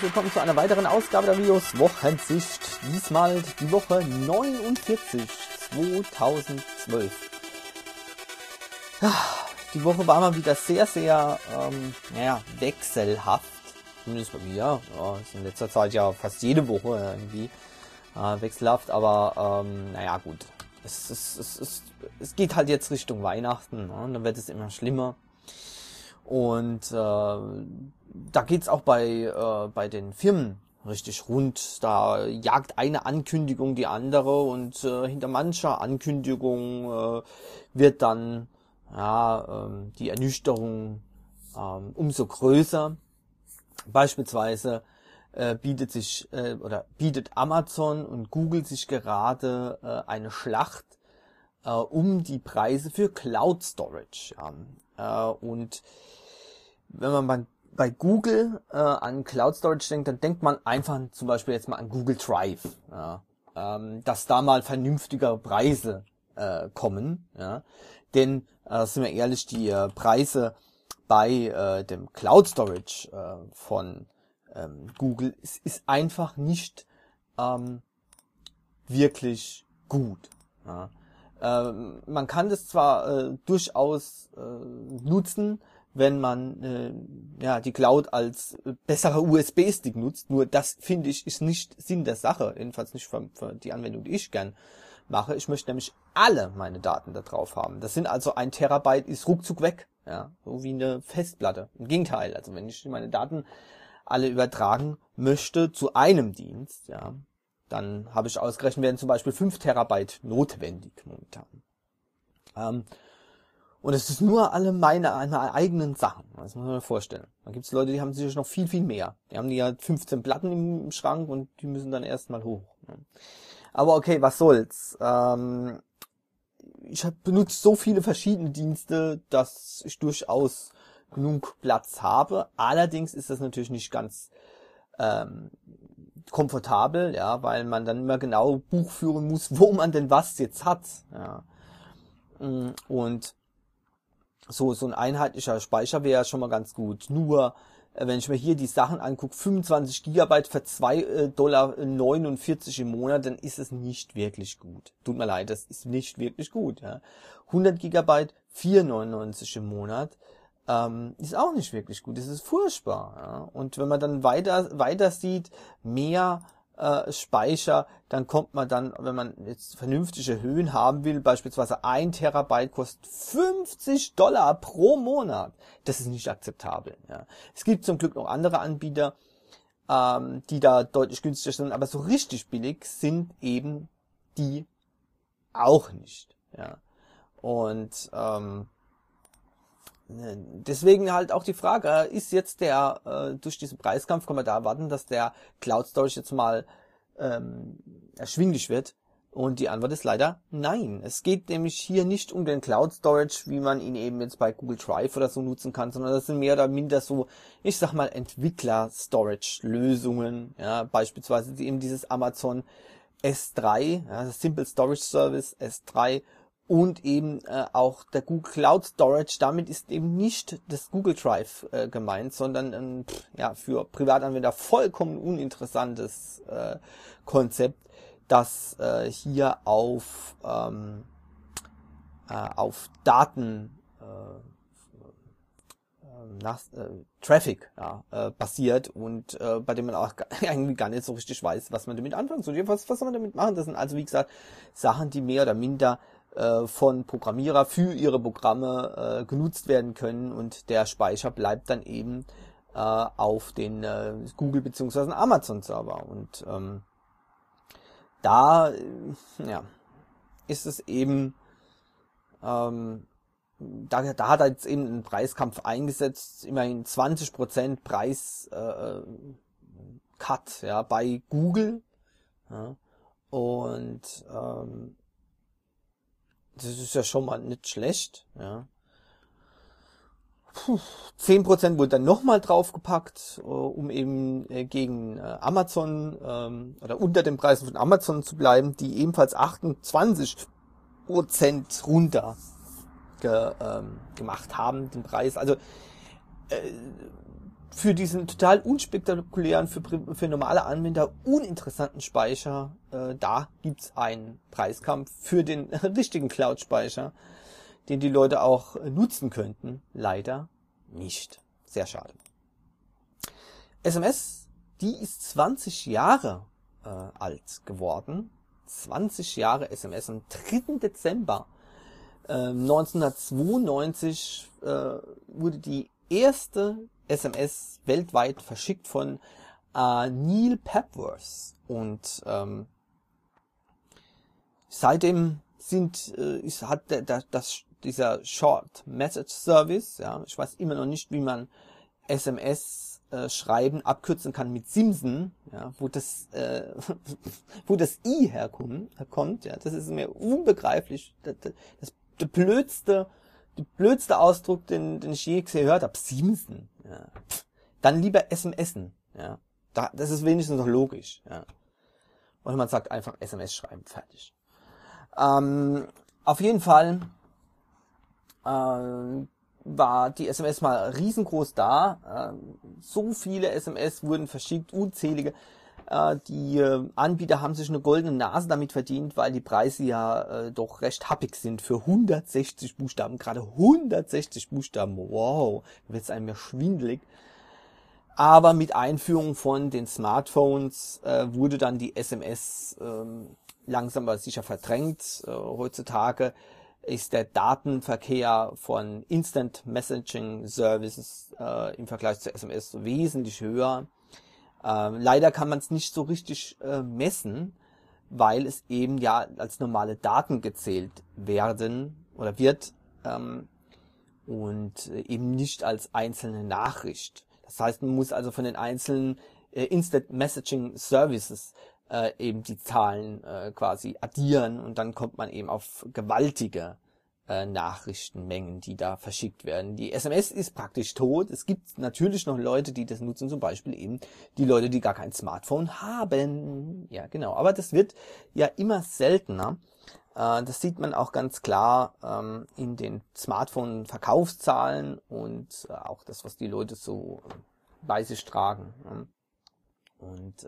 herzlich willkommen zu einer weiteren Ausgabe der Videos Wochensicht. Diesmal die Woche 49 2012. Die Woche war mal wieder sehr, sehr wechselhaft. Zumindest bei mir. Ist in letzter Zeit ja fast jede Woche irgendwie wechselhaft, aber gut. Es geht halt jetzt Richtung Weihnachten, ne? Und dann wird es immer schlimmer. Und da geht's auch bei den Firmen richtig rund. Da jagt eine Ankündigung die andere und hinter mancher Ankündigung wird dann die Ernüchterung umso größer. Beispielsweise bietet Amazon und Google sich gerade eine Schlacht um die Preise für Cloud Storage an. Und wenn man bei Google an Cloud Storage denkt, dann denkt man einfach zum Beispiel jetzt mal an Google Drive, dass da mal vernünftigere Preise kommen. Ja. Denn, sind wir ehrlich, die Preise bei dem Cloud Storage von Google ist einfach nicht wirklich gut. Ja. Man kann das zwar durchaus nutzen, wenn man die Cloud als besserer USB-Stick nutzt, nur das, finde ich, ist nicht Sinn der Sache, jedenfalls nicht für die Anwendung, die ich gern mache. Ich möchte nämlich alle meine Daten da drauf haben. Das sind also 1 Terabyte ist ruckzuck weg, ja, so wie eine Festplatte. Im Gegenteil, also wenn ich meine Daten alle übertragen möchte zu einem Dienst, ja, dann habe ich ausgerechnet, werden zum Beispiel 5 Terabyte notwendig momentan. Und es ist nur alle meine eigenen Sachen. Das muss man sich vorstellen. Da gibt es Leute, die haben sicher noch viel, viel mehr. Die haben ja 15 Platten im Schrank und die müssen dann erstmal hoch. Aber okay, was soll's. Ich benutze so viele verschiedene Dienste, dass ich durchaus genug Platz habe. Allerdings ist das natürlich nicht ganz komfortabel, ja, weil man dann immer genau Buch führen muss, wo man denn was jetzt hat. Ja. Und so ein einheitlicher Speicher wäre ja schon mal ganz gut. Nur, wenn ich mir hier die Sachen angucke, 25 Gigabyte für $2,49 im Monat, dann ist es nicht wirklich gut. Tut mir leid, das ist nicht wirklich gut. Ja. 100 Gigabyte, $4,99 im Monat, ist auch nicht wirklich gut. Das ist furchtbar. Ja. Und wenn man dann weiter sieht, mehr Speicher, dann kommt man dann, wenn man jetzt vernünftige Höhen haben will, beispielsweise 1 Terabyte kostet $50 pro Monat. Das ist nicht akzeptabel. Ja. Es gibt zum Glück noch andere Anbieter, die da deutlich günstiger sind, aber so richtig billig sind eben die auch nicht. Ja. Und deswegen halt auch die Frage, ist jetzt durch diesen Preiskampf, kann man da erwarten, dass der Cloud Storage jetzt mal erschwinglich wird? Und die Antwort ist leider nein. Es geht nämlich hier nicht um den Cloud Storage, wie man ihn eben jetzt bei Google Drive oder so nutzen kann, sondern das sind mehr oder minder so, ich sag mal, Entwickler-Storage-Lösungen, ja, beispielsweise eben dieses Amazon S3, ja, das Simple Storage Service S3, und eben auch der Google Cloud Storage. Damit ist eben nicht das Google Drive gemeint, sondern für Privatanwender vollkommen uninteressantes Konzept, das hier auf Daten Traffic basiert und bei dem man auch irgendwie gar nicht so richtig weiß, was man damit anfangen soll. Was soll man damit machen? Das sind also, wie gesagt, Sachen, die mehr oder minder von Programmierer für ihre Programme genutzt werden können, und der Speicher bleibt dann eben auf den Google bzw. Amazon Server, und da ist es eben da hat er jetzt eben einen Preiskampf eingesetzt, immerhin 20% Preis Cut, ja, bei Google, ja, und das ist ja schon mal nicht schlecht, ja. 10% wurde dann nochmal draufgepackt, um eben gegen Amazon oder unter den Preisen von Amazon zu bleiben, die ebenfalls 28% runter gemacht haben, den Preis. Also für diesen total unspektakulären, für normale Anwender uninteressanten Speicher, da gibt's einen Preiskampf für den richtigen Cloud-Speicher, den die Leute auch nutzen könnten. Leider nicht. Sehr schade. SMS, die ist 20 Jahre alt geworden. 20 Jahre SMS. Am 3. Dezember 1992 wurde die erste SMS weltweit verschickt von Neil Papworth. Und seitdem hat dieser Short Message Service, ja, ich weiß immer noch nicht, wie man SMS schreiben abkürzen kann mit Simsen, ja, wo das I herkommt, ja, das ist mir unbegreiflich. Der blödste Ausdruck, den ich je gehört habe, Simsen. Ja. Dann lieber SMSen, ja. Das ist wenigstens noch logisch, ja. Oder man sagt einfach SMS schreiben, fertig. Auf jeden Fall war die SMS mal riesengroß da. So viele SMS wurden verschickt, unzählige. Die Anbieter haben sich eine goldene Nase damit verdient, weil die Preise ja doch recht happig sind für 160 Buchstaben. Gerade 160 Buchstaben, wow, da wird es einem ja schwindelig. Aber mit Einführung von den Smartphones wurde dann die SMS langsam aber sicher verdrängt. Heutzutage ist der Datenverkehr von Instant Messaging Services im Vergleich zu SMS wesentlich höher. Leider kann man es nicht so richtig messen, weil es eben ja als normale Daten gezählt werden oder wird und eben nicht als einzelne Nachricht. Das heißt, man muss also von den einzelnen Instant Messaging Services eben die Zahlen quasi addieren und dann kommt man eben auf gewaltige Nachrichtenmengen, die da verschickt werden. Die SMS ist praktisch tot. Es gibt natürlich noch Leute, die das nutzen, zum Beispiel eben die Leute, die gar kein Smartphone haben. Ja, genau. Aber das wird ja immer seltener. Das sieht man auch ganz klar in den Smartphone-Verkaufszahlen und auch das, was die Leute so bei sich tragen. Und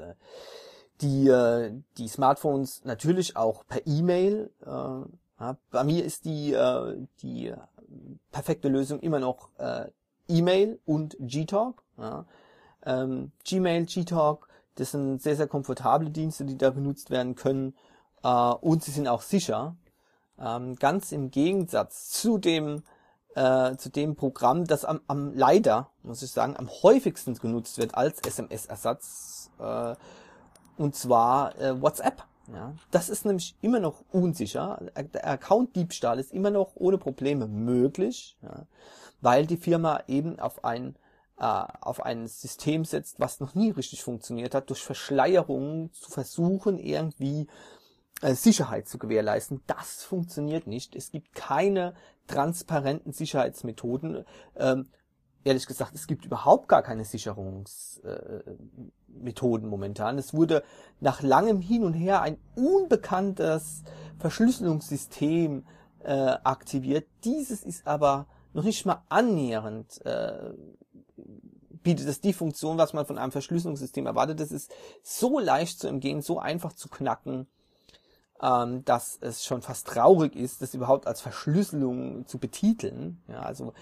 die Smartphones natürlich auch per E-Mail. Bei mir ist die perfekte Lösung immer noch E-Mail und Gtalk. Ja. Gmail, Gtalk, das sind sehr, sehr komfortable Dienste, die da benutzt werden können. Und sie sind auch sicher. Ganz im Gegensatz zu dem Programm, das leider, muss ich sagen, am häufigsten genutzt wird als SMS-Ersatz, und zwar WhatsApp. Ja, das ist nämlich immer noch unsicher. Der Account-Diebstahl ist immer noch ohne Probleme möglich, ja, weil die Firma eben auf ein System setzt, was noch nie richtig funktioniert hat, durch Verschleierung zu versuchen, irgendwie Sicherheit zu gewährleisten. Das funktioniert nicht. Es gibt keine transparenten Sicherheitsmethoden. Ehrlich gesagt, es gibt überhaupt gar keine Sicherungsmethoden momentan. Es wurde nach langem Hin und Her ein unbekanntes Verschlüsselungssystem aktiviert. Dieses ist aber noch nicht mal annähernd, bietet es die Funktion, was man von einem Verschlüsselungssystem erwartet. Das ist so leicht zu umgehen, so einfach zu knacken, dass es schon fast traurig ist, das überhaupt als Verschlüsselung zu betiteln. Ja, also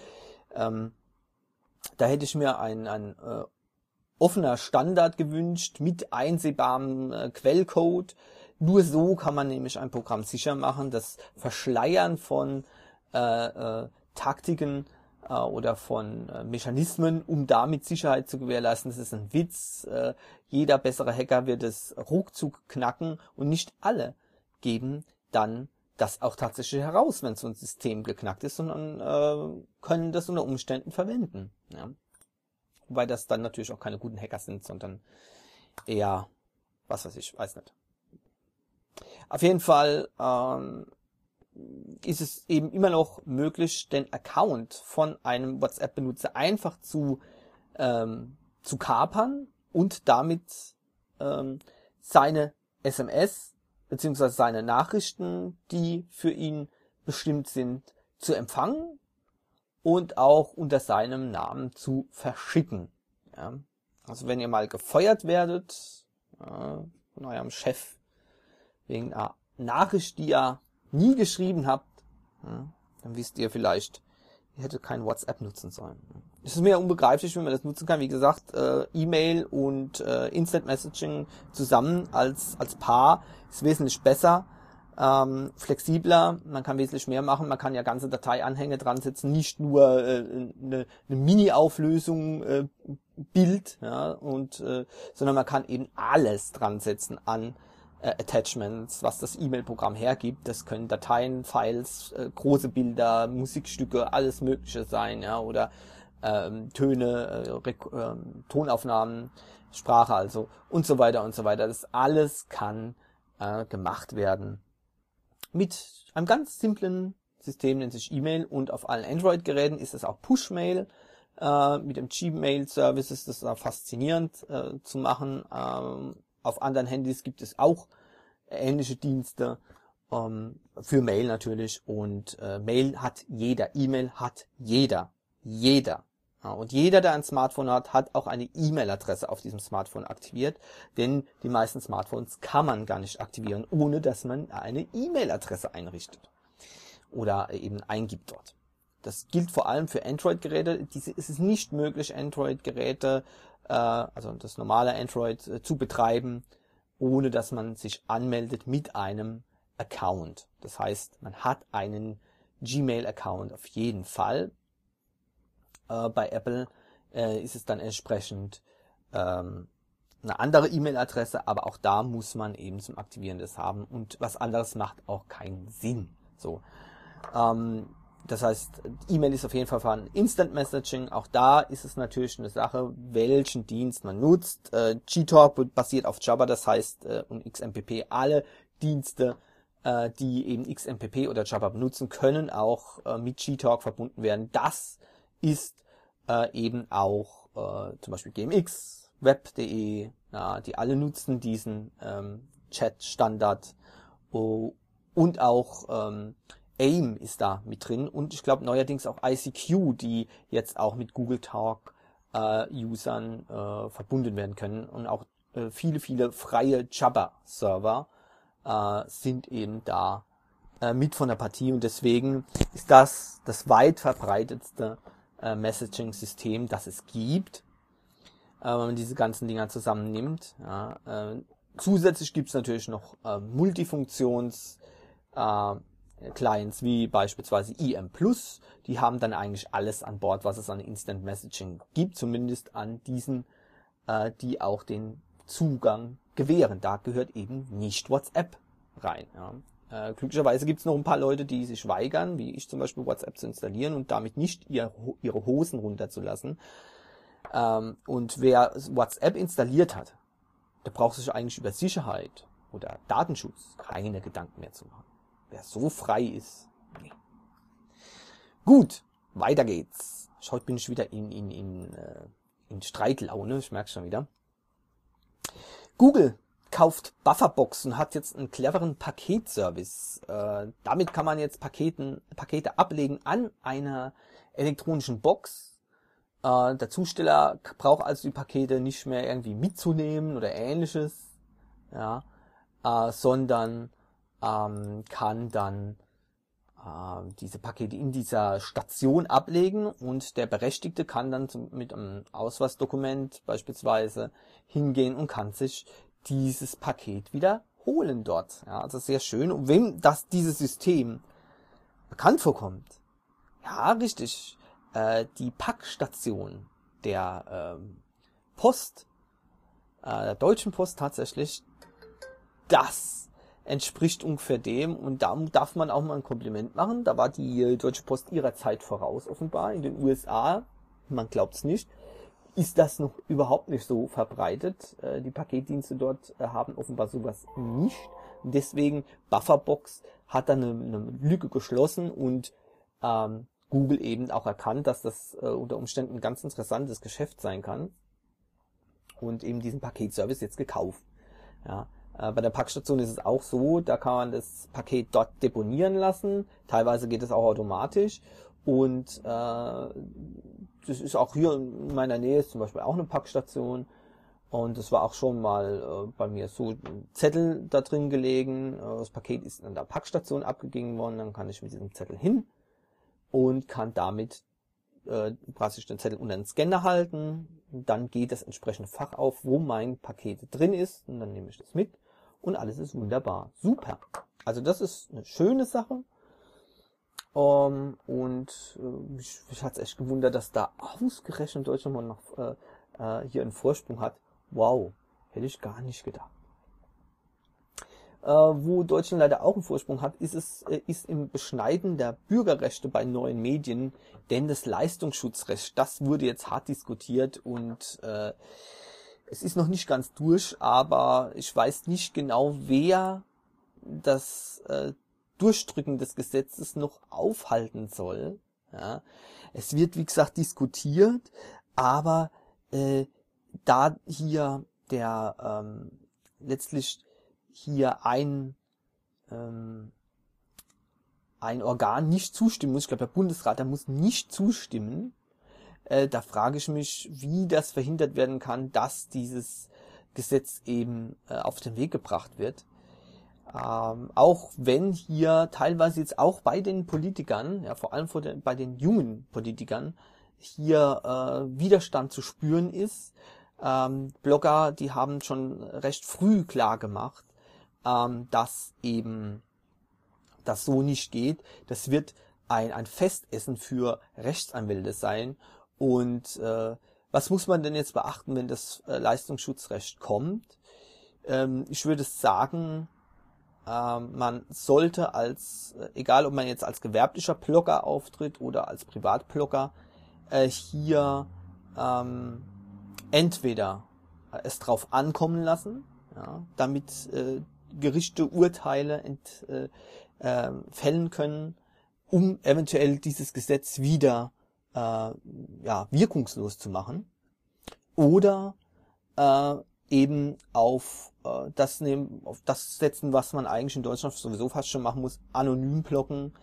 da hätte ich mir ein offener Standard gewünscht mit einsehbarem Quellcode. Nur so kann man nämlich ein Programm sicher machen. Das Verschleiern von Taktiken oder von Mechanismen, um damit Sicherheit zu gewährleisten, das ist ein Witz. Jeder bessere Hacker wird es ruckzuck knacken und nicht alle geben dann das auch tatsächlich heraus, wenn so ein System geknackt ist, sondern können das unter Umständen verwenden. Ja. Wobei das dann natürlich auch keine guten Hacker sind, sondern eher, was weiß ich, weiß nicht. Auf jeden Fall ist es eben immer noch möglich, den Account von einem WhatsApp-Benutzer einfach zu kapern und damit seine SMS beziehungsweise seine Nachrichten, die für ihn bestimmt sind, zu empfangen und auch unter seinem Namen zu verschicken. Ja. Also wenn ihr mal gefeuert werdet von eurem Chef wegen einer Nachricht, die ihr nie geschrieben habt, dann wisst ihr vielleicht, ihr hättet kein WhatsApp nutzen sollen. Es ist mir unbegreiflich, wenn man das nutzen kann. Wie gesagt, E-Mail und Instant Messaging zusammen als Paar ist wesentlich besser, flexibler, man kann wesentlich mehr machen, man kann ja ganze Dateianhänge dran setzen, nicht nur eine Mini-Auflösung Bild, ja, sondern man kann eben alles dran setzen an Attachments, was das E-Mail-Programm hergibt. Das können Dateien, Files, große Bilder, Musikstücke, alles Mögliche sein, ja, oder Töne, Tonaufnahmen, Sprache also und so weiter und so weiter. Das alles kann gemacht werden mit einem ganz simplen System, nennt sich E-Mail, und auf allen Android-Geräten ist es auch Push-Mail. Mit dem Gmail-Service ist das faszinierend zu machen. Auf anderen Handys gibt es auch ähnliche Dienste für Mail natürlich, und Mail hat jeder, E-Mail hat jeder. Ja, und jeder, der ein Smartphone hat, hat auch eine E-Mail-Adresse auf diesem Smartphone aktiviert, denn die meisten Smartphones kann man gar nicht aktivieren, ohne dass man eine E-Mail-Adresse einrichtet oder eben eingibt dort. Das gilt vor allem für Android-Geräte. Es ist nicht möglich, Android-Geräte, also das normale Android, zu betreiben, ohne dass man sich anmeldet mit einem Account. Das heißt, man hat einen Gmail-Account auf jeden Fall. Bei Apple ist es dann entsprechend eine andere E-Mail-Adresse, aber auch da muss man eben zum Aktivieren das haben, und was anderes macht auch keinen Sinn. So, das heißt, E-Mail ist auf jeden Fall vorhanden. Instant Messaging, auch da ist es natürlich eine Sache, welchen Dienst man nutzt. Gtalk basiert auf Jabber, das heißt, und XMPP, alle Dienste, die eben XMPP oder Jabber benutzen, können auch mit Gtalk verbunden werden. Das ist eben auch zum Beispiel GMX, Web.de, ja, die alle nutzen diesen Chat-Standard, und auch AIM ist da mit drin, und ich glaube neuerdings auch ICQ, die jetzt auch mit Google Talk Usern verbunden werden können, und auch viele freie Jabber-Server sind eben da mit von der Partie, und deswegen ist das weit verbreitetste Messaging-System, das es gibt, wenn man diese ganzen Dinger zusammennimmt. Ja, zusätzlich gibt es natürlich noch Multifunktions Clients wie beispielsweise IM+, die haben dann eigentlich alles an Bord, was es an Instant Messaging gibt, zumindest an diesen, die auch den Zugang gewähren. Da gehört eben nicht WhatsApp rein. Ja. Glücklicherweise gibt es noch ein paar Leute, die sich weigern, wie ich zum Beispiel, WhatsApp zu installieren und damit nicht ihre Hosen runterzulassen. Und wer WhatsApp installiert hat, der braucht sich eigentlich über Sicherheit oder Datenschutz keine Gedanken mehr zu machen. Wer so frei ist, nee. Gut, weiter geht's. Heute bin ich wieder in Streitlaune, ich merke schon wieder. Google kauft Bufferbox und hat jetzt einen cleveren Paketservice. Damit kann man jetzt Pakete ablegen an einer elektronischen Box. Der Zusteller braucht also die Pakete nicht mehr irgendwie mitzunehmen oder ähnliches, ja, sondern kann dann diese Pakete in dieser Station ablegen, und der Berechtigte kann dann mit einem Ausweisdokument beispielsweise hingehen und kann sich dieses Paket wieder holen dort. Ja, also sehr schön. Und wem dieses System bekannt vorkommt, ja, richtig, die Packstation der Post, der Deutschen Post tatsächlich, das entspricht ungefähr dem, und da darf man auch mal ein Kompliment machen. Da war die Deutsche Post ihrer Zeit voraus, offenbar. In den USA, man glaubt's nicht, ist das noch überhaupt nicht so verbreitet. Die Paketdienste dort haben offenbar sowas nicht. Und deswegen, Bufferbox hat dann eine Lücke geschlossen, und Google eben auch erkannt, dass das unter Umständen ein ganz interessantes Geschäft sein kann, und eben diesen Paketservice jetzt gekauft. Ja. Bei der Packstation ist es auch so, da kann man das Paket dort deponieren lassen. Teilweise geht es auch automatisch, und das ist auch hier in meiner Nähe ist zum Beispiel auch eine Packstation. Und es war auch schon mal bei mir so ein Zettel da drin gelegen. Das Paket ist an der Packstation abgegeben worden. Dann kann ich mit diesem Zettel hin und kann damit praktisch den Zettel unter den Scanner halten. Und dann geht das entsprechende Fach auf, wo mein Paket drin ist. Und dann nehme ich das mit. Und alles ist wunderbar. Super. Also das ist eine schöne Sache. Mich hat es echt gewundert, dass da ausgerechnet Deutschland mal noch hier einen Vorsprung hat. Wow, hätte ich gar nicht gedacht. Wo Deutschland leider auch einen Vorsprung hat, ist im Beschneiden der Bürgerrechte bei neuen Medien, denn das Leistungsschutzrecht, das wurde jetzt hart diskutiert und es ist noch nicht ganz durch, aber ich weiß nicht genau, wer das Durchdrücken des Gesetzes noch aufhalten soll. Ja. Es wird, wie gesagt, diskutiert, aber da hier letztlich hier ein Organ nicht zustimmen muss, ich glaube der Bundesrat, der muss nicht zustimmen, da frage ich mich, wie das verhindert werden kann, dass dieses Gesetz eben auf den Weg gebracht wird. Auch wenn hier teilweise jetzt auch bei den Politikern, ja vor allem bei den jungen Politikern, hier Widerstand zu spüren ist. Blogger, die haben schon recht früh klar gemacht, dass eben das so nicht geht. Das wird ein Festessen für Rechtsanwälte sein. Und was muss man denn jetzt beachten, wenn das Leistungsschutzrecht kommt? Ich würde sagen, man sollte egal ob man jetzt als gewerblicher Blogger auftritt oder als Privatblogger, hier entweder es drauf ankommen lassen, ja, damit Gerichte Urteile fällen können, um eventuell dieses Gesetz wieder wirkungslos zu machen, oder eben auf das setzen, was man eigentlich in Deutschland sowieso fast schon machen muss, anonym bloggen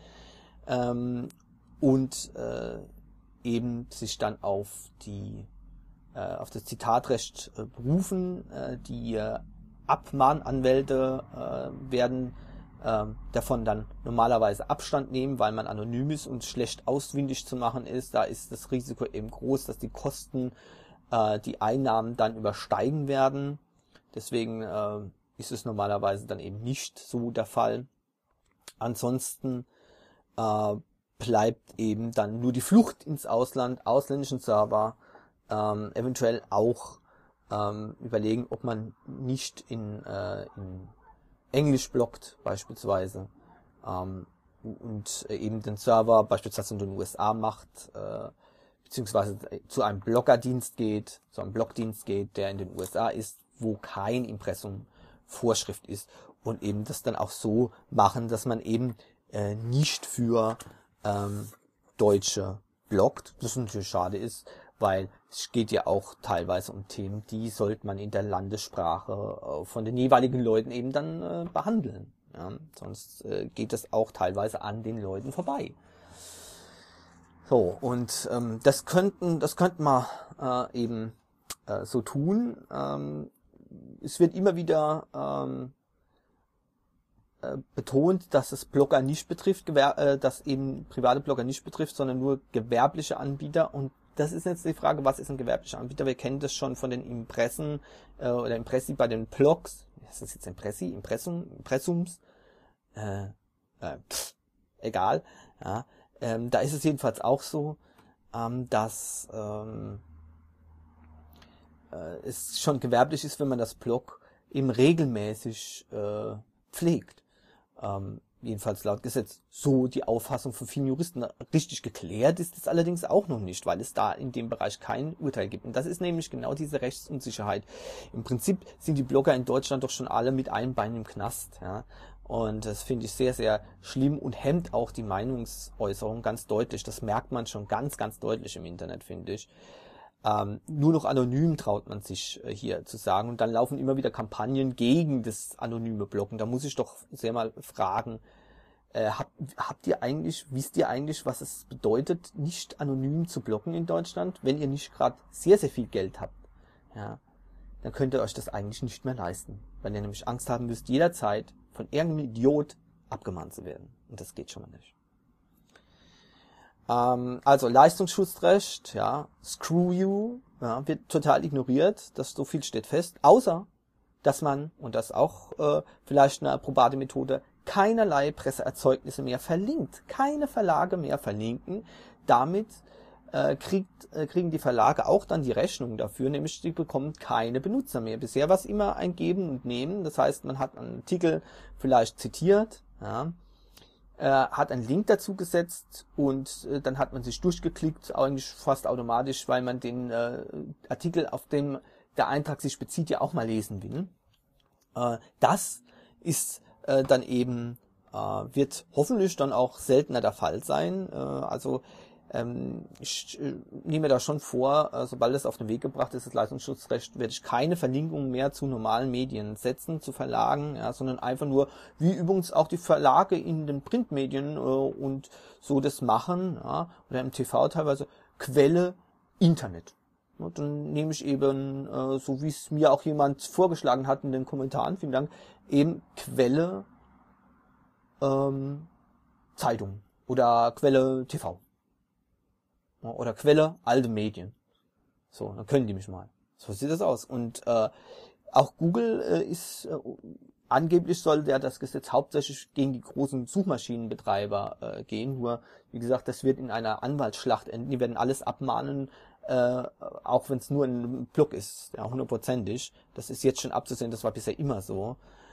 und eben sich dann auf das Zitatrecht berufen. Die Abmahnanwälte werden davon dann normalerweise Abstand nehmen, weil man anonym ist und schlecht ausfindig zu machen ist. Da ist das Risiko eben groß, dass die Kosten die Einnahmen dann übersteigen werden. Deswegen ist es normalerweise dann eben nicht so der Fall. Ansonsten bleibt eben dann nur die Flucht ins Ausland, ausländischen Server, eventuell auch überlegen, ob man nicht in Englisch bloggt beispielsweise und eben den Server beispielsweise in den USA macht, beziehungsweise zu einem Blogdienst geht, der in den USA ist, wo kein Impressum Vorschrift ist, und eben das dann auch so machen, dass man eben nicht für Deutsche bloggt, das natürlich schade ist, weil es geht ja auch teilweise um Themen, die sollte man in der Landessprache von den jeweiligen Leuten eben dann behandeln. Ja? Sonst geht das auch teilweise an den Leuten vorbei. So, und das könnten wir eben so tun. Es wird immer wieder betont, dass es Blogger nicht betrifft, dass eben private Blogger nicht betrifft, sondern nur gewerbliche Anbieter. Und das ist jetzt die Frage, was ist ein gewerblicher Anbieter? Wir kennen das schon von den Impressen oder Impressi bei den Blogs. Was ist jetzt Impressums? Egal. Ja. Da ist es jedenfalls auch so, dass es schon gewerblich ist, wenn man das Blog eben regelmäßig pflegt. Jedenfalls laut Gesetz. So die Auffassung von vielen Juristen. Richtig geklärt ist es allerdings auch noch nicht, weil es da in dem Bereich kein Urteil gibt. Und das ist nämlich genau diese Rechtsunsicherheit. Im Prinzip sind die Blogger in Deutschland doch schon alle mit einem Bein im Knast. Ja? Und das finde ich sehr, sehr schlimm und hemmt auch die Meinungsäußerung ganz deutlich. Das merkt man schon ganz, ganz deutlich im Internet, finde ich. Nur noch anonym traut man sich hier zu sagen, und dann laufen immer wieder Kampagnen gegen das anonyme Bloggen. Da muss ich doch sehr mal fragen, Wisst ihr eigentlich, was es bedeutet, nicht anonym zu bloggen in Deutschland? Wenn ihr nicht gerade sehr, sehr viel Geld habt, ja, dann könnt ihr euch das eigentlich nicht mehr leisten. Weil ihr nämlich Angst haben müsst, jederzeit von irgendeinem Idiot abgemahnt zu werden. Und das geht schon mal nicht. Also Leistungsschutzrecht, ja, screw you, ja, wird total ignoriert. Das so viel steht fest. Außer, dass man, und das auch vielleicht eine probate Methode, keinerlei Presseerzeugnisse mehr verlinkt. Keine Verlage mehr verlinken. Damit kriegen die Verlage auch dann die Rechnung dafür, nämlich die bekommen keine Benutzer mehr. Bisher war es immer ein Geben und Nehmen. Das heißt, man hat einen Artikel vielleicht zitiert, ja, hat einen Link dazu gesetzt und dann hat man sich durchgeklickt, eigentlich fast automatisch, weil man den Artikel, auf dem der Eintrag sich bezieht, ja auch mal lesen will. Das ist dann eben, wird hoffentlich dann auch seltener der Fall sein. Ich nehme da schon vor, sobald es auf den Weg gebracht ist, das Leistungsschutzrecht, werde ich keine Verlinkungen mehr zu normalen Medien setzen, zu Verlagen, ja, sondern einfach nur, wie übrigens auch die Verlage in den Printmedien und so das machen, ja, oder im TV teilweise, Quelle Internet. Und dann nehme ich eben, so wie es mir auch jemand vorgeschlagen hat in den Kommentaren, vielen Dank, eben Quelle Zeitung oder Quelle TV. Oder Quelle alte Medien. So, dann können die mich mal. So sieht das aus. Und auch Google angeblich soll das Gesetz hauptsächlich gegen die großen Suchmaschinenbetreiber gehen. Nur, wie gesagt, das wird in einer Anwaltsschlacht enden. Die werden alles abmahnen, auch wenn es nur ein Blog ist, ja, 100%. Das ist jetzt schon abzusehen, das war bisher immer so.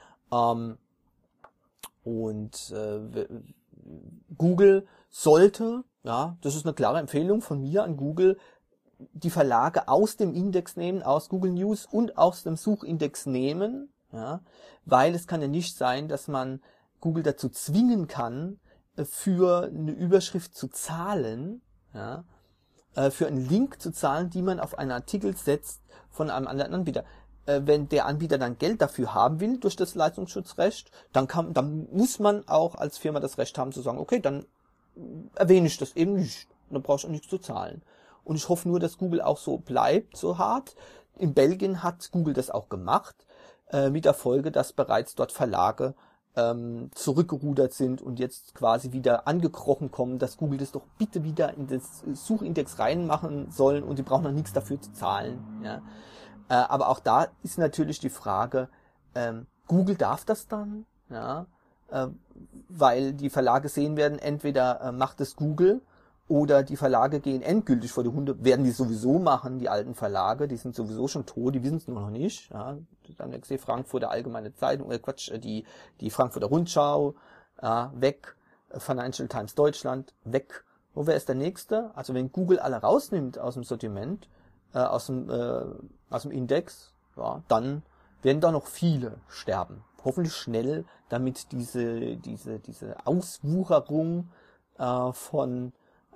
Google sollte, ja, das ist eine klare Empfehlung von mir an Google, die Verlage aus dem Index nehmen, aus Google News und aus dem Suchindex nehmen, ja, weil es kann ja nicht sein, dass man Google dazu zwingen kann, für eine Überschrift zu zahlen, ja, für einen Link zu zahlen, die man auf einen Artikel setzt von einem anderen Anbieter. Wenn der Anbieter dann Geld dafür haben will, durch das Leistungsschutzrecht, dann muss man auch als Firma das Recht haben zu sagen, okay, dann erwähne ich das eben nicht. Dann brauchst du auch nichts zu zahlen. Und ich hoffe nur, dass Google auch so bleibt, so hart. In Belgien hat Google das auch gemacht, mit der Folge, dass bereits dort Verlage zurückgerudert sind und jetzt quasi wieder angekrochen kommen, dass Google das doch bitte wieder in das Suchindex reinmachen sollen und die brauchen noch nichts dafür zu zahlen. Ja. Aber auch da ist natürlich die Frage, Google darf das dann, ja, weil die Verlage sehen werden, entweder macht es Google oder die Verlage gehen endgültig vor die Hunde, werden die sowieso machen, die alten Verlage, die sind sowieso schon tot, die wissen es nur noch nicht. Ja. Dann gesehen, Frankfurter Allgemeine Zeitung, die Frankfurter Rundschau, weg, Financial Times Deutschland, weg. Wer ist der nächste? Also wenn Google alle rausnimmt aus dem Sortiment, aus dem Index, ja, dann werden da noch viele sterben. Hoffentlich schnell, damit diese Auswucherung von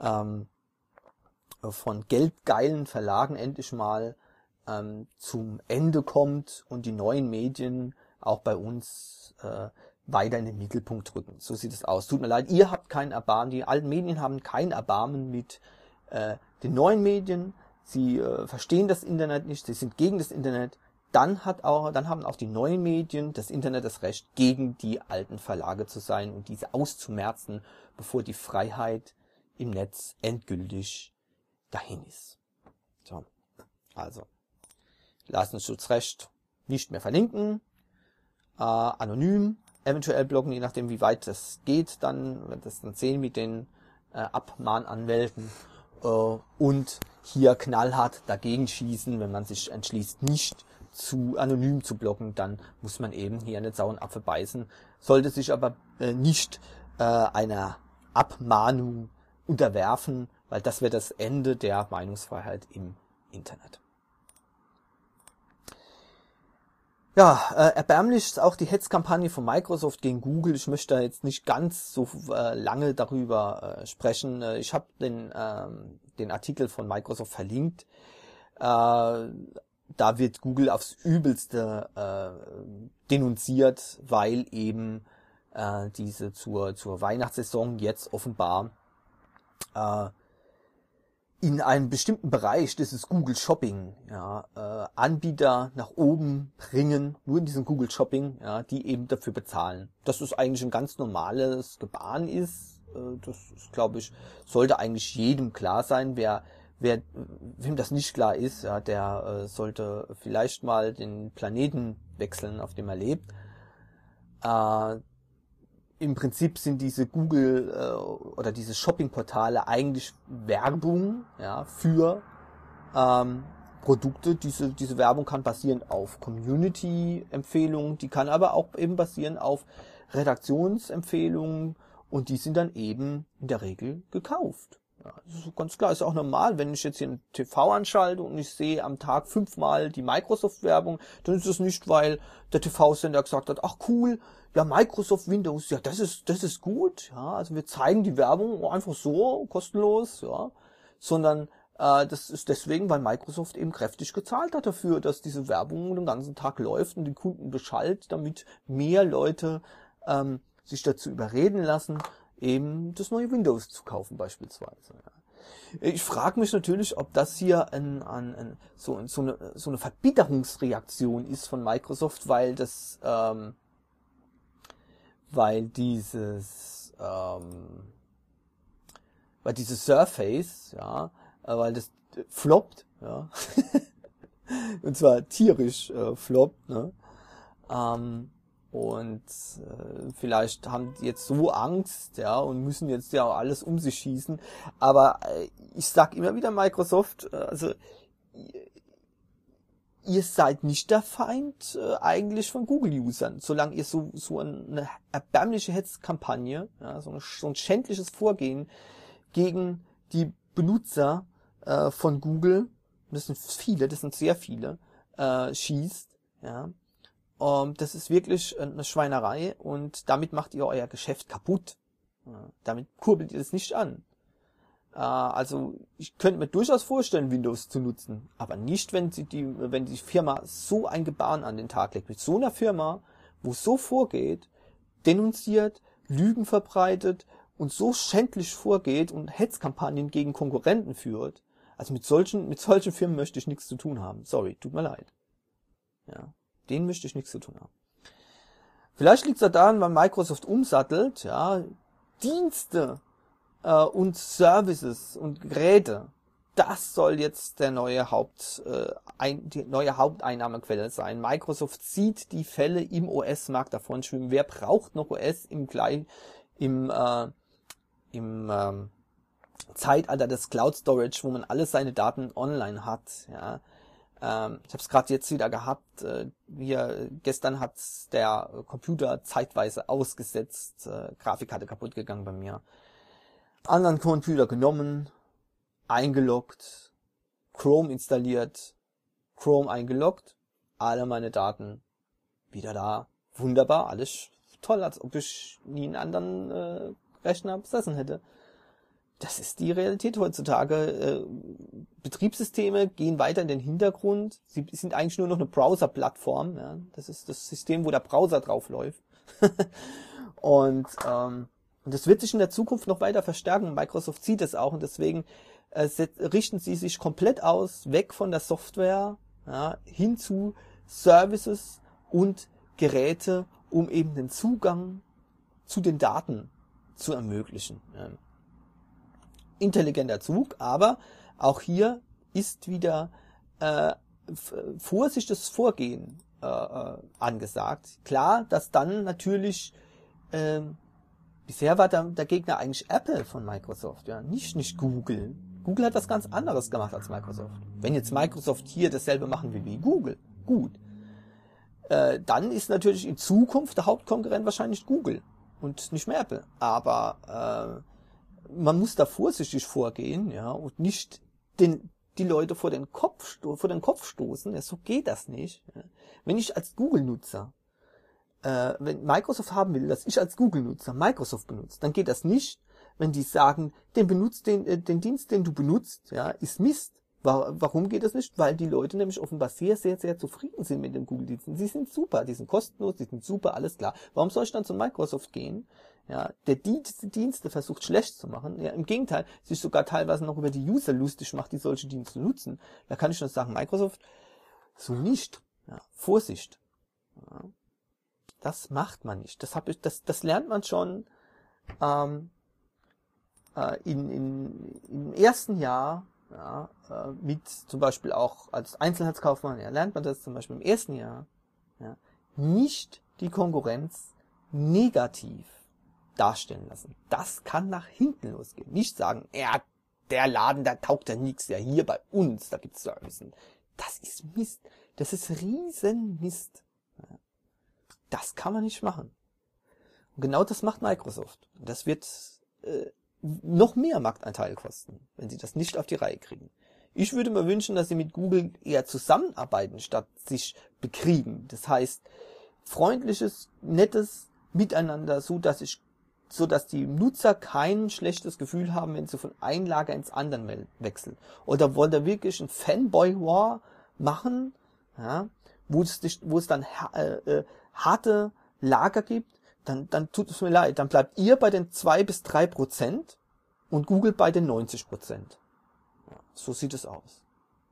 geldgeilen Verlagen endlich mal zum Ende kommt und die neuen Medien auch bei uns weiter in den Mittelpunkt rücken. So sieht es aus. Tut mir leid, ihr habt kein Erbarmen, die alten Medien haben kein Erbarmen mit den neuen Medien. Sie verstehen das Internet nicht, sie sind gegen das Internet. Dann haben auch die neuen Medien, das Internet, das Recht, gegen die alten Verlage zu sein und diese auszumerzen, bevor die Freiheit im Netz endgültig dahin ist. So, also Leistungsschutzrecht nicht mehr verlinken, anonym, eventuell bloggen, je nachdem wie weit das geht, dann wird das dann sehen mit den Abmahnanwälten und hier knallhart dagegen schießen, wenn man sich entschließt, nicht zu anonym zu bloggen, dann muss man eben hier einen sauren Apfel beißen, sollte sich aber nicht einer Abmahnung unterwerfen, weil das wäre das Ende der Meinungsfreiheit im Internet. Ja, erbärmlich ist auch die Hetzkampagne von Microsoft gegen Google. Ich möchte da jetzt nicht ganz so lange darüber sprechen. Ich habe den Artikel von Microsoft verlinkt. Da wird Google aufs Übelste denunziert, weil eben diese zur Weihnachtssaison jetzt offenbar in einem bestimmten Bereich, das ist Google Shopping, ja, Anbieter nach oben bringen, nur in diesem Google Shopping, ja, die eben dafür bezahlen. Dass es eigentlich ein ganz normales Gebaren ist, das ist, glaube ich, sollte eigentlich jedem klar sein. Wem das nicht klar ist, ja, der sollte vielleicht mal den Planeten wechseln, auf dem er lebt. Im Prinzip sind diese Google oder diese Shopping-Portale eigentlich Werbung, ja, für Produkte. Diese Werbung kann basieren auf Community-Empfehlungen, die kann aber auch eben basieren auf Redaktionsempfehlungen und die sind dann eben in der Regel gekauft. Ja, das ist ganz klar, ist auch normal, wenn ich jetzt hier ein TV anschalte und ich sehe am Tag 5-mal die Microsoft-Werbung, dann ist es nicht, weil der TV-Sender gesagt hat, ach cool, ja, Microsoft Windows, ja, das ist gut, ja, also wir zeigen die Werbung einfach so, kostenlos, ja, sondern das ist deswegen, weil Microsoft eben kräftig gezahlt hat dafür, dass diese Werbung den ganzen Tag läuft und die Kunden beschallt, damit mehr Leute sich dazu überreden lassen, eben das neue Windows zu kaufen beispielsweise. Ja. Ich frage mich natürlich, ob das hier so eine Verbitterungsreaktion ist von Microsoft, weil dieses Surface, ja, weil das floppt, ja, und zwar tierisch floppt, ne, und vielleicht haben die jetzt so Angst, ja, und müssen jetzt ja auch alles um sich schießen. Aber ich sag immer wieder Microsoft, also ihr seid nicht der Feind eigentlich von Google-Usern, solange ihr so eine erbärmliche Hetzkampagne, ja, so ein schändliches Vorgehen gegen die Benutzer von Google, das sind sehr viele, schießt, ja. Das ist wirklich eine Schweinerei und damit macht ihr euer Geschäft kaputt. Ja, damit kurbelt ihr es nicht an. Also ich könnte mir durchaus vorstellen, Windows zu nutzen, aber nicht, wenn die Firma so ein Gebaren an den Tag legt. Mit so einer Firma, wo so vorgeht, denunziert, Lügen verbreitet und so schändlich vorgeht und Hetzkampagnen gegen Konkurrenten führt. Also mit solchen Firmen möchte ich nichts zu tun haben. Sorry, tut mir leid. Ja. Denen möchte ich nichts zu tun haben. Vielleicht liegt es daran, weil Microsoft umsattelt, ja, Dienste und Services und Geräte. Das soll jetzt die neue Haupteinnahmequelle sein. Microsoft sieht die Fälle im OS-Markt davon schwimmen. Wer braucht noch OS im Zeitalter des Cloud Storage, wo man alle seine Daten online hat, ja? Ich habe es gerade jetzt wieder gehabt. Gestern hat der Computer zeitweise ausgesetzt. Grafikkarte kaputt gegangen bei mir. Anderen Computer genommen, eingeloggt, Chrome installiert, Chrome eingeloggt, alle meine Daten wieder da. Wunderbar, alles toll, als ob ich nie einen anderen Rechner besessen hätte. Das ist die Realität heutzutage. Betriebssysteme gehen weiter in den Hintergrund. Sie sind eigentlich nur noch eine Browser-Plattform. Ja? Das ist das System, wo der Browser drauf läuft. Und das wird sich in der Zukunft noch weiter verstärken. Microsoft sieht es auch und deswegen richten sie sich komplett aus, weg von der Software, ja, hin zu Services und Geräte, um eben den Zugang zu den Daten zu ermöglichen. Ja. Intelligenter Zug, aber auch hier ist wieder vorsichtiges Vorgehen angesagt. Klar, dass dann natürlich bisher war der Gegner eigentlich Apple von Microsoft, ja, nicht Google. Google hat was ganz anderes gemacht als Microsoft. Wenn jetzt Microsoft hier dasselbe machen will wie Google, gut, dann ist natürlich in Zukunft der Hauptkonkurrent wahrscheinlich Google und nicht mehr Apple. Aber man muss da vorsichtig vorgehen, ja, und nicht die Leute vor den Kopf stoßen. Ja, so geht das nicht. Ja. Wenn ich als Google-Nutzer, wenn Microsoft haben will, dass ich als Google-Nutzer Microsoft benutze, dann geht das nicht, wenn die sagen, den Dienst, den du benutzt, ja, ist Mist. Warum geht das nicht? Weil die Leute nämlich offenbar sehr, sehr, sehr zufrieden sind mit den Google-Diensten. Sie sind super, die sind kostenlos, die sind super, alles klar. Warum soll ich dann zu Microsoft gehen? Ja, der Dienste versucht schlecht zu machen. Ja, im Gegenteil, sich sogar teilweise noch über die User lustig macht, die solche Dienste nutzen. Da kann ich nur sagen, Microsoft, so nicht. Ja, Vorsicht. Ja, das macht man nicht. Das lernt man schon im ersten Jahr. Ja, mit zum Beispiel auch als Einzelhandelskaufmann, ja, lernt man das zum Beispiel im ersten Jahr, ja, nicht die Konkurrenz negativ darstellen lassen. Das kann nach hinten losgehen. Nicht sagen, ja, der Laden, da taugt ja nichts, ja, hier bei uns, da gibt's Service. Das ist Mist. Das ist riesen Mist. Ja, das kann man nicht machen. Und genau das macht Microsoft. Das wird noch mehr Marktanteil kosten, wenn sie das nicht auf die Reihe kriegen. Ich würde mir wünschen, dass sie mit Google eher zusammenarbeiten, statt sich bekriegen. Das heißt, freundliches, nettes Miteinander, so dass die Nutzer kein schlechtes Gefühl haben, wenn sie von einem Lager ins andere wechseln. Oder wollen da wirklich ein Fanboy-War machen, ja, wo es dann harte Lager gibt, dann tut es mir leid. Dann bleibt ihr bei den 2-3% und Google bei den 90%. Ja, so sieht es aus.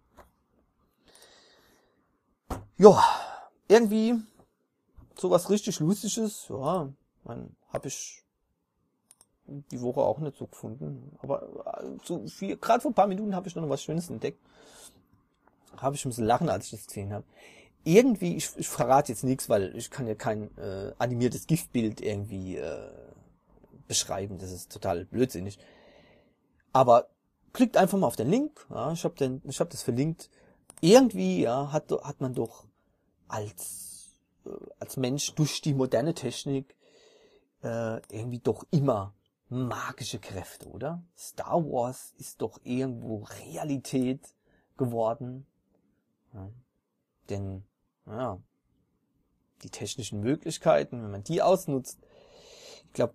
Ja, irgendwie sowas richtig Lustiges, ja, habe ich die Woche auch nicht so gefunden. Aber gerade vor ein paar Minuten habe ich noch was Schönes entdeckt. Habe ich ein bisschen lachen, als ich das gesehen habe. Irgendwie, ich verrate jetzt nichts, weil ich kann ja kein animiertes GIF-Bild irgendwie beschreiben. Das ist total blödsinnig. Aber klickt einfach mal auf den Link. Ja, ich hab das verlinkt. Irgendwie, ja, hat man doch als Mensch durch die moderne Technik irgendwie doch immer magische Kräfte, oder? Star Wars ist doch irgendwo Realität geworden. Ja, denn, ja, die technischen Möglichkeiten, wenn man die ausnutzt, ich glaube,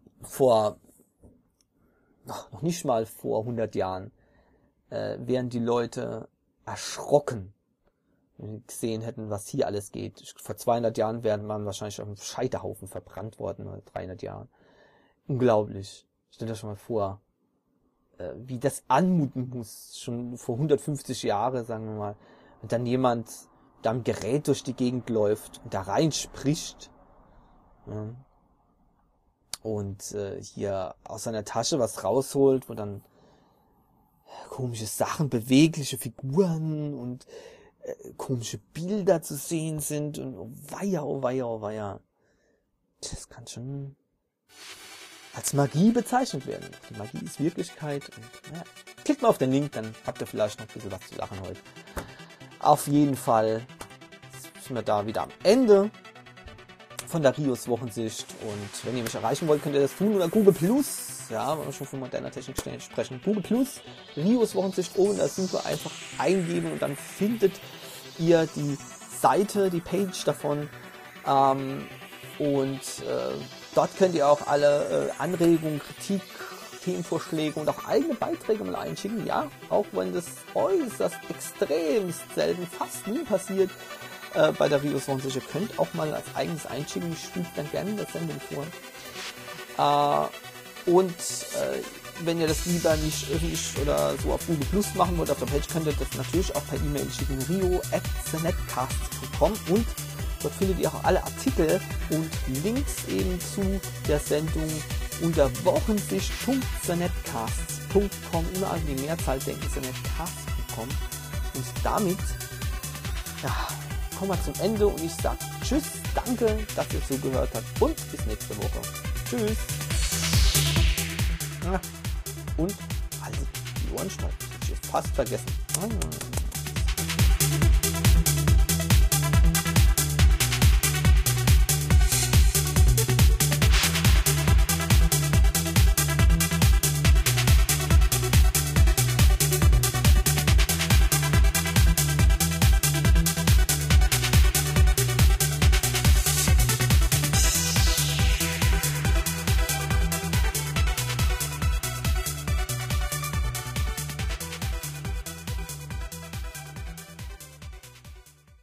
noch nicht mal vor 100 Jahren, wären die Leute erschrocken, wenn sie gesehen hätten, was hier alles geht. Vor 200 Jahren wären man wahrscheinlich auf einem Scheiterhaufen verbrannt worden, oder 300 Jahren. Unglaublich. Stellt euch schon mal vor, wie das anmuten muss, schon vor 150 Jahren, sagen wir mal, wenn dann jemand da am Gerät durch die Gegend läuft und da reinspricht, ja, und hier aus seiner Tasche was rausholt, wo dann komische Sachen, bewegliche Figuren und komische Bilder zu sehen sind und oh weia, oh weia, oh weia. Das kann schon als Magie bezeichnet werden. Die Magie ist Wirklichkeit. Und, ja, klickt mal auf den Link, dann habt ihr vielleicht noch ein bisschen was zu lachen heute. Auf jeden Fall sind wir da wieder am Ende von der Rios Wochensicht. Und wenn ihr mich erreichen wollt, könnt ihr das tun. Oder Google Plus. Ja, wenn wir schon von moderner Technik sprechen. Google Plus, Rios Wochensicht oben in der Suche einfach eingeben und dann findet ihr die Seite, die Page davon. Dort könnt ihr auch alle Anregungen, Kritik, Themenvorschläge und auch eigene Beiträge mal einschicken. Ja, auch wenn das äußerst extrem selten, fast nie passiert bei der Rios Wochensicht. Ihr könnt auch mal als eigenes einschicken. Ich spiele dann gerne in der Sendung vor. Wenn ihr das lieber nicht öffentlich oder so auf Google Plus machen wollt auf der Page, könnt ihr das natürlich auch per E-Mail schicken. rio@thenetcast.com und dort findet ihr auch alle Artikel und Links eben zu der Sendung unter wochensicht.thenetcast.com. Immer an die Mehrzahl denken, thenetcast.com. Und damit kommen wir zum Ende und ich sage tschüss, danke, dass ihr zugehört habt und bis nächste Woche. Tschüss. Und haltet die Ohren steif. Ich hab fast vergessen.